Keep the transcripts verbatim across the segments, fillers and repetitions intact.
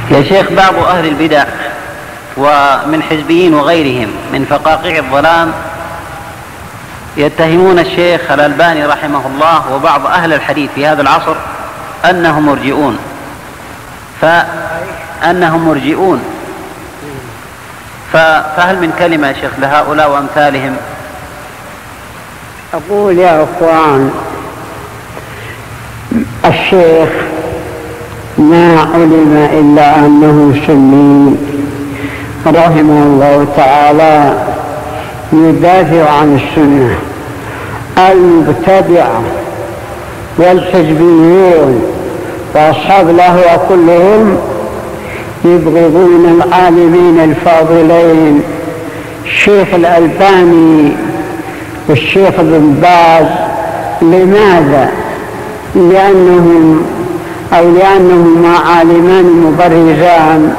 يا شيخ، بعض أهل البدع ومن حزبيين وغيرهم من فقاقيع الظلام يتهمون الشيخ الألباني رحمه الله وبعض أهل الحديث في هذا العصر أنهم مرجئون فأنهم مرجئون فهل من كلمة يا شيخ لهؤلاء وأمثالهم؟ أقول يا أخوان، الشيخ ما علم إلا أنه سني رحمه الله تعالى، يدافع عن السنة. المبتدعة والحزبيون وأصحاب الأهواء كلهم يبغضون العالمين الفاضلين الشيخ الألباني والشيخ ابن باز. لماذا؟ لأنهم أو لأنهما عالمان مبرزان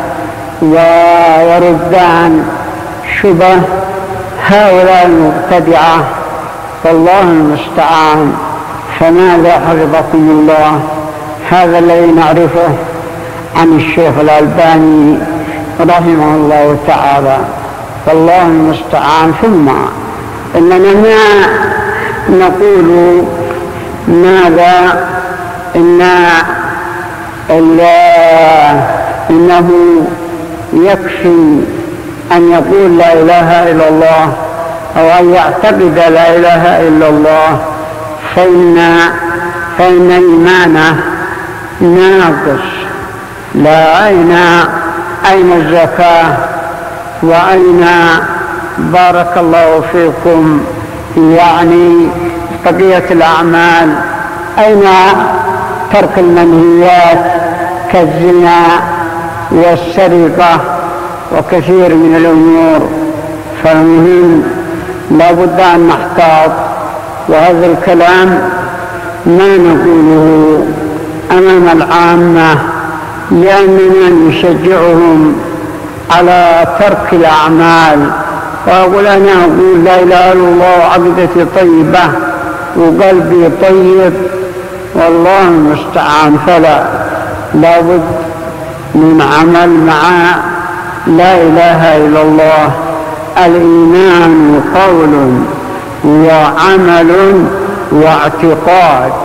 ويردان شبه هؤلاء المبتدعة، والله المستعان. فماذا حفظكم الله؟ هذا الذي نعرفه عن الشيخ الألباني رحمه الله تعالى، والله المستعان. ثم إننا ما نقول ماذا إن إنه يكفي أن يقول لا إله إلا الله أو أن يعتقد لا إله إلا الله، فإن فإن إيمانه ناقص. لا أين أين الزكاة؟ وأين بارك الله فيكم يعني بقية الأعمال؟ أين ترك المنهيات كالزنا والسرقة وكثير من الأمور؟ فالمهم لا بد أن نحتاط، وهذا الكلام ما نقوله أمام العامة لأننا نشجعهم على ترك الأعمال. وأقول أنا أقول لا إله إلا الله وعقيدتي طيبة وقلبي طيب، والله المستعان. فلا لا بد من عمل مع لا إله إلا الله. الإيمان قول وعمل واعتقاد،